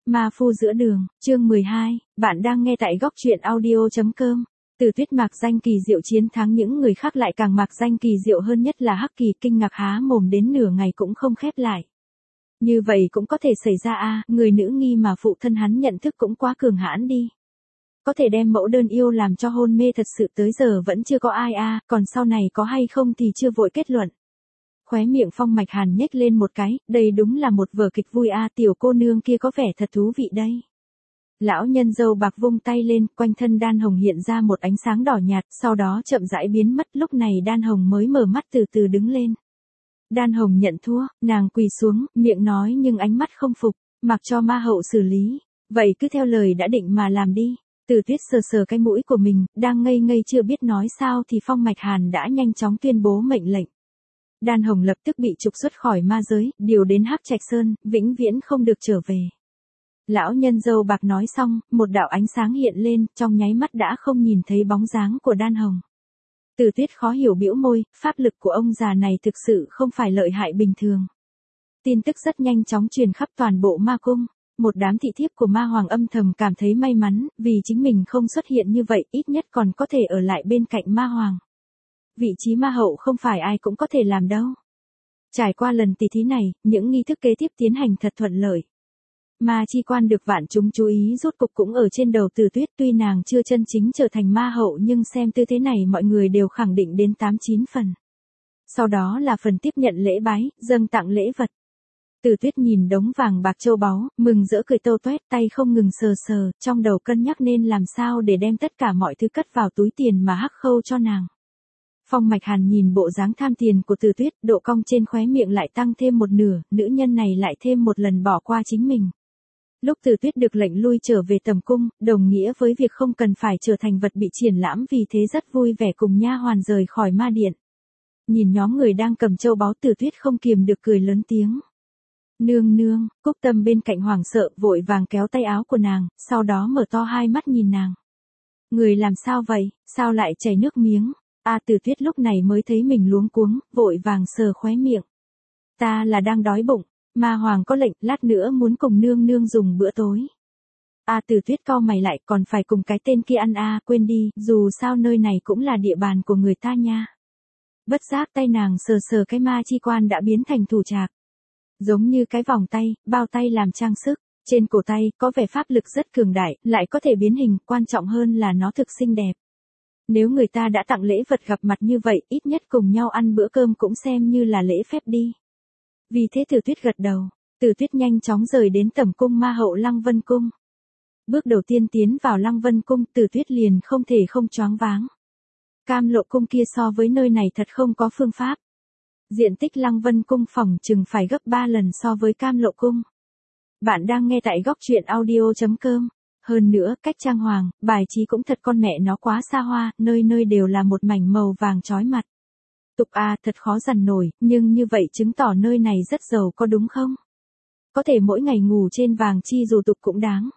Ma phu giữa đường, chương 12, bạn đang nghe tại góc truyện audio.com. Từ Tuyết mạc danh kỳ diệu chiến thắng những người khác lại càng mạc danh kỳ diệu hơn, nhất là Hắc Kỳ kinh ngạc há mồm đến nửa ngày cũng không khép lại. Như vậy cũng có thể xảy ra người nữ nghi mà phụ thân hắn nhận thức cũng quá cường hãn đi. Có thể đem mẫu đơn yêu làm cho hôn mê thật sự tới giờ vẫn chưa có ai còn sau này có hay không thì chưa vội kết luận. Khóe miệng Phong Mạch Hàn nhếch lên một cái, đây đúng là một vở kịch vui tiểu cô nương kia có vẻ thật thú vị đây. Lão nhân dâu bạc vung tay lên, quanh thân Đan Hồng hiện ra một ánh sáng đỏ nhạt, sau đó chậm rãi biến mất, lúc này Đan Hồng mới mở mắt từ từ đứng lên. Đan Hồng nhận thua, nàng quỳ xuống, miệng nói nhưng ánh mắt không phục, mặc cho ma hậu xử lý, vậy cứ theo lời đã định mà làm đi. Từ Tuyết sờ sờ cái mũi của mình, đang ngây ngây chưa biết nói sao thì Phong Mạch Hàn đã nhanh chóng tuyên bố mệnh lệnh. Đan Hồng lập tức bị trục xuất khỏi ma giới, điều đến Hắc Trạch Sơn, vĩnh viễn không được trở về. Lão nhân dâu bạc nói xong, một đạo ánh sáng hiện lên, trong nháy mắt đã không nhìn thấy bóng dáng của Đan Hồng. Từ Tuyết khó hiểu bĩu môi, pháp lực của ông già này thực sự không phải lợi hại bình thường. Tin tức rất nhanh chóng truyền khắp toàn bộ ma cung. Một đám thị thiếp của ma hoàng âm thầm cảm thấy may mắn, vì chính mình không xuất hiện như vậy, ít nhất còn có thể ở lại bên cạnh ma hoàng. Vị trí ma hậu không phải ai cũng có thể làm đâu. Trải qua lần tỷ thí này, những nghi thức kế tiếp tiến hành thật thuận lợi. Ma chi quan được vạn chúng chú ý rốt cục cũng ở trên đầu Từ Tuyết, tuy nàng chưa chân chính trở thành ma hậu nhưng xem tư thế này mọi người đều khẳng định đến 8-9 phần. Sau đó là phần tiếp nhận lễ bái, dâng tặng lễ vật. Từ Tuyết nhìn đống vàng bạc châu báu, mừng rỡ cười tâu toét, tay không ngừng sờ sờ, trong đầu cân nhắc nên làm sao để đem tất cả mọi thứ cất vào túi tiền mà Hắc Khâu cho nàng. Phong Mạch Hàn nhìn bộ dáng tham tiền của Từ Tuyết, độ cong trên khóe miệng lại tăng thêm một nửa, nữ nhân này lại thêm một lần bỏ qua chính mình. Lúc Từ Tuyết được lệnh lui trở về tầm cung, đồng nghĩa với việc không cần phải trở thành vật bị triển lãm, vì thế rất vui vẻ cùng nha hoàn rời khỏi ma điện. Nhìn nhóm người đang cầm châu báu, Từ Tuyết không kiềm được cười lớn tiếng. Nương nương, Cúc Tâm bên cạnh hoảng sợ, vội vàng kéo tay áo của nàng, sau đó mở to hai mắt nhìn nàng. Người làm sao vậy, sao lại chảy nước miếng? Từ Tuyết lúc này mới thấy mình luống cuống, vội vàng sờ khóe miệng. Ta là đang đói bụng, ma hoàng có lệnh, lát nữa muốn cùng nương nương dùng bữa tối. Từ Tuyết cau mày lại, còn phải cùng cái tên kia ăn quên đi, dù sao nơi này cũng là địa bàn của người ta nha. Bất giác tay nàng sờ sờ cái ma chi quan đã biến thành thủ trạc. Giống như cái vòng tay, bao tay làm trang sức, trên cổ tay, có vẻ pháp lực rất cường đại, lại có thể biến hình, quan trọng hơn là nó thực xinh đẹp. Nếu người ta đã tặng lễ vật gặp mặt như vậy, ít nhất cùng nhau ăn bữa cơm cũng xem như là lễ phép đi. Vì thế Từ Tuyết gật đầu, Từ Tuyết nhanh chóng rời đến tẩm cung ma hậu Lăng Vân Cung. Bước đầu tiên tiến vào Lăng Vân Cung, Từ Tuyết liền không thể không choáng váng. Cam Lộ Cung kia so với nơi này thật không có phương pháp. Diện tích Lăng Vân Cung phỏng chừng phải gấp 3 lần so với Cam Lộ Cung. Bạn đang nghe tại góc truyện audio.com. Hơn nữa, cách trang hoàng, bài trí cũng thật con mẹ nó quá xa hoa, nơi nơi đều là một mảnh màu vàng chói mặt. Tục thật khó dằn nổi, nhưng như vậy chứng tỏ nơi này rất giàu có đúng không? Có thể mỗi ngày ngủ trên vàng chi dù tục cũng đáng.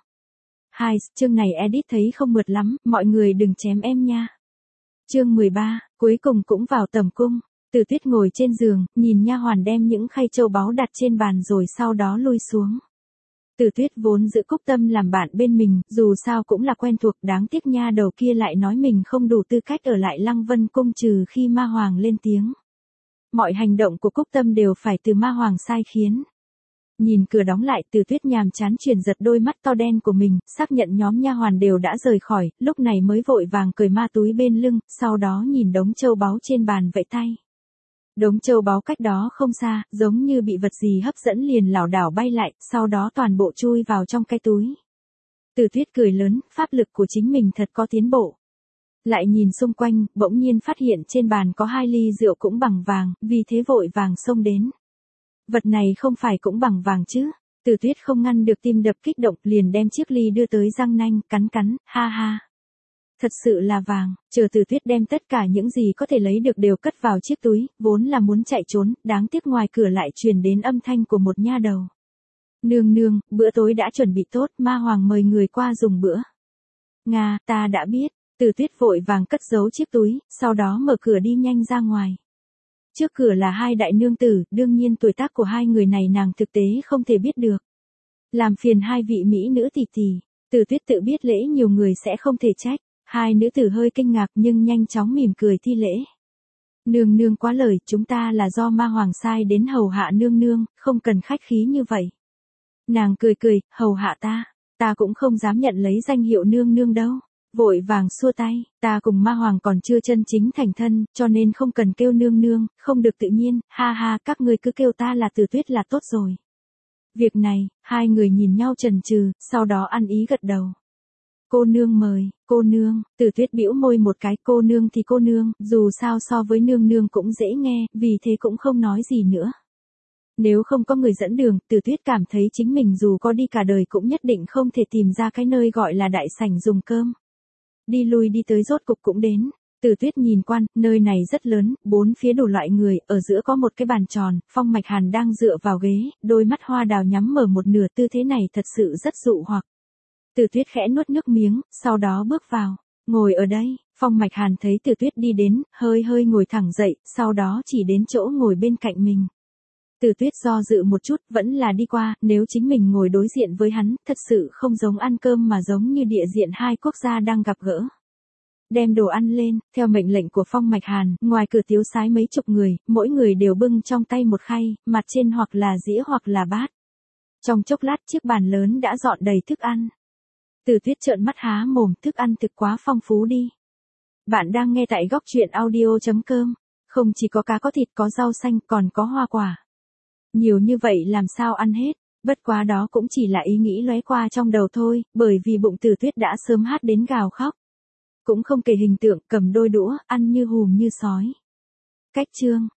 Chương này edit thấy không mượt lắm, mọi người đừng chém em nha. Chương 13, cuối cùng cũng vào tầm cung. Từ Tuyết ngồi trên giường, nhìn nha hoàn đem những khay châu báu đặt trên bàn rồi sau đó lui xuống. Từ Tuyết vốn giữ Cúc Tâm làm bạn bên mình, dù sao cũng là quen thuộc, đáng tiếc nha đầu kia lại nói mình không đủ tư cách ở lại Lăng Vân Cung trừ khi ma hoàng lên tiếng. Mọi hành động của Cúc Tâm đều phải từ ma hoàng sai khiến. Nhìn cửa đóng lại, Từ Tuyết nhàm chán chuyển giật đôi mắt to đen của mình, xác nhận nhóm nha hoàn đều đã rời khỏi, lúc này mới vội vàng cởi ma túi bên lưng, sau đó nhìn đống châu báu trên bàn vẫy tay. Đống châu báu cách đó không xa, giống như bị vật gì hấp dẫn liền lảo đảo bay lại, sau đó toàn bộ chui vào trong cái túi. Từ Tuyết cười lớn, pháp lực của chính mình thật có tiến bộ. Lại nhìn xung quanh, bỗng nhiên phát hiện trên bàn có 2 ly rượu cũng bằng vàng, vì thế vội vàng xông đến. Vật này không phải cũng bằng vàng chứ? Từ Tuyết không ngăn được tim đập kích động, liền đem chiếc ly đưa tới răng nanh, cắn, ha ha. Thật sự là vàng, chờ Từ Tuyết đem tất cả những gì có thể lấy được đều cất vào chiếc túi, vốn là muốn chạy trốn, đáng tiếc ngoài cửa lại truyền đến âm thanh của một nha đầu. Nương nương, bữa tối đã chuẩn bị tốt, ma hoàng mời người qua dùng bữa. Nga, ta đã biết. Từ Tuyết vội vàng cất giấu chiếc túi, sau đó mở cửa đi nhanh ra ngoài. Trước cửa là 2 đại nương tử, đương nhiên tuổi tác của 2 người này nàng thực tế không thể biết được. Làm phiền hai vị mỹ nữ tỷ tỷ. Từ Tuyết tự biết lễ nhiều người sẽ không thể trách. Hai nữ tử hơi kinh ngạc nhưng nhanh chóng mỉm cười thi lễ. Nương nương quá lời, chúng ta là do ma hoàng sai đến hầu hạ nương nương, không cần khách khí như vậy. Nàng cười cười, hầu hạ ta cũng không dám nhận lấy danh hiệu nương nương đâu. Vội vàng xua tay, ta cùng ma hoàng còn chưa chân chính thành thân, cho nên không cần kêu nương nương, không được tự nhiên, ha ha, các ngươi cứ kêu ta là Từ Tuyết là tốt rồi. Việc này, hai người nhìn nhau chần chừ, sau đó ăn ý gật đầu. Cô nương mời, cô nương, Từ Tuyết bĩu môi một cái, cô nương thì cô nương, dù sao so với nương nương cũng dễ nghe, vì thế cũng không nói gì nữa. Nếu không có người dẫn đường, Từ Tuyết cảm thấy chính mình dù có đi cả đời cũng nhất định không thể tìm ra cái nơi gọi là đại sảnh dùng cơm. Đi lui đi tới rốt cục cũng đến. Từ Tuyết nhìn quan, nơi này rất lớn, bốn phía đủ loại người, ở giữa có một cái bàn tròn, Phong Mạch Hàn đang dựa vào ghế, đôi mắt hoa đào nhắm mở một nửa, tư thế này thật sự rất dụ hoặc. Từ Tuyết khẽ nuốt nước miếng, sau đó bước vào, ngồi ở đây. Phong Mạch Hàn thấy Từ Tuyết đi đến, hơi ngồi thẳng dậy, sau đó chỉ đến chỗ ngồi bên cạnh mình. Từ Tuyết do dự một chút, vẫn là đi qua, nếu chính mình ngồi đối diện với hắn, thật sự không giống ăn cơm mà giống như địa diện hai quốc gia đang gặp gỡ. Đem đồ ăn lên, theo mệnh lệnh của Phong Mạch Hàn, ngoài cửa tiếu sái mấy chục người, mỗi người đều bưng trong tay một khay, mặt trên hoặc là dĩa hoặc là bát. Trong chốc lát chiếc bàn lớn đã dọn đầy thức ăn. Từ Tuyết trợn mắt há mồm, thức ăn thực quá phong phú đi. Bạn đang nghe tại góc truyện audio.com, không chỉ có cá có thịt có rau xanh còn có hoa quả. Nhiều như vậy làm sao ăn hết, bất quá đó cũng chỉ là ý nghĩ lóe qua trong đầu thôi, bởi vì bụng Từ Tuyết đã sớm hát đến gào khóc. Cũng không kể hình tượng, cầm đôi đũa, ăn như hùm như sói. Cách chương